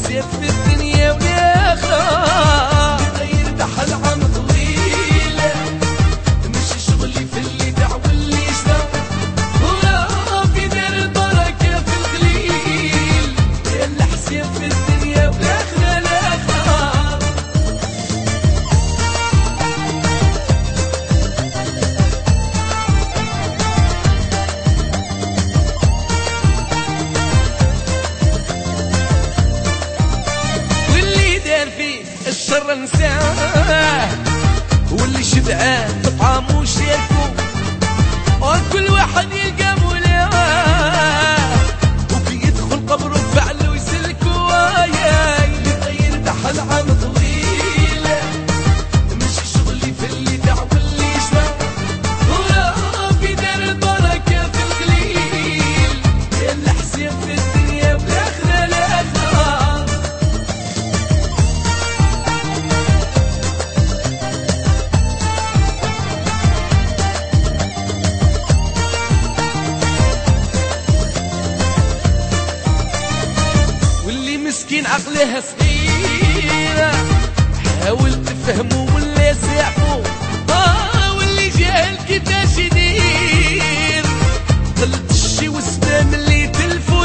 الحساب في الدنيا والآخرة غير دحل عام طويل مش شغلي في اللي دع واللي شتا وربي دار البركة في القليل الحساب في الدنيا والآخرة الآخرة الشر نساه واللي شبعان بطعام وشاركو وكل واحد يلقى مولاه وبيدخل قبره بفعل ويسلكو غير دحل عام طويل مش شغلي في اللي دع واللي شتا وربي دار البركة في القليل الحساب في الدنيا والآخرة الآخرة مسكين عقلها صغيرة حاول تفهمه ولا ساعفه واللي جاهل كيفاش يدير قلت الشي وسبام اللي تلفو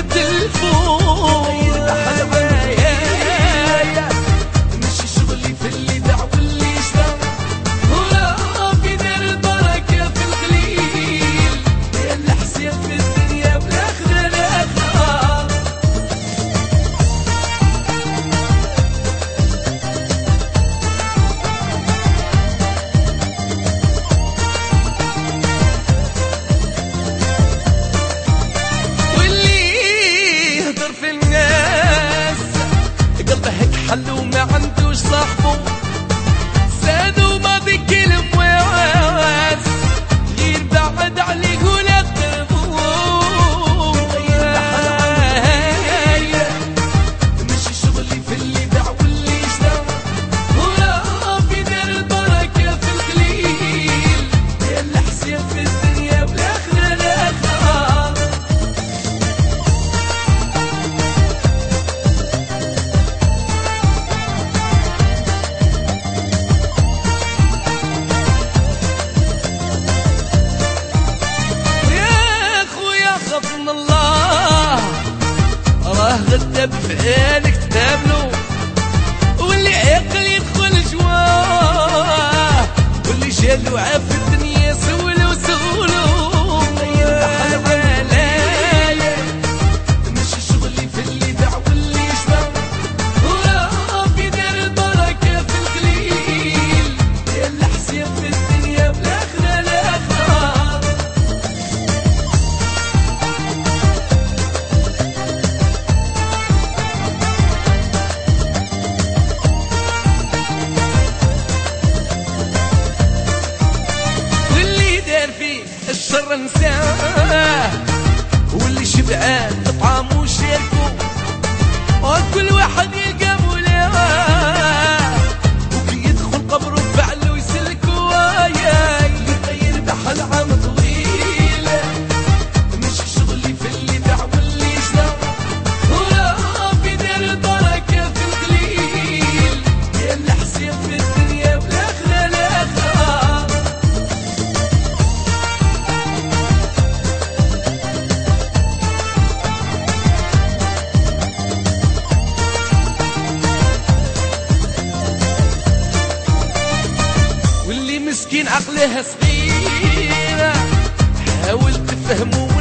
مش شغلي في اللي دع واللي شتا وربي دار البركة في القليل الحساب في الدنيا والآخرة الآخرة حل وما عندوش صاحبه سادو ما بكلم واس غير بعد عليه ولا قلبه مش شغلي في اللي دع واللي شتا وربي دار البركة في القليل الحساب في الدنيا والآخرة الآخرة غدا بفعالك تقابلو واللي عاقل يدخل جواه واللي جالو عاف الدنيا سولو مش شغلي في اللي دع واللي شتا وربي دار البركة في القليل الحساب في الدنيا والآخرة الآخرة الشر نساه واللي شبعان بطعام وشاركو وكل واحد يلقى مولاه وبيدخل قبره بفعل ويسلكو غير دحل عام طويل مش شغلي في اللي دع واللي شتا وربي دار البركة في القليل الحساب في الدنيا والآخرة الآخرة مسكين عقلها صغيرة حاول تفهمه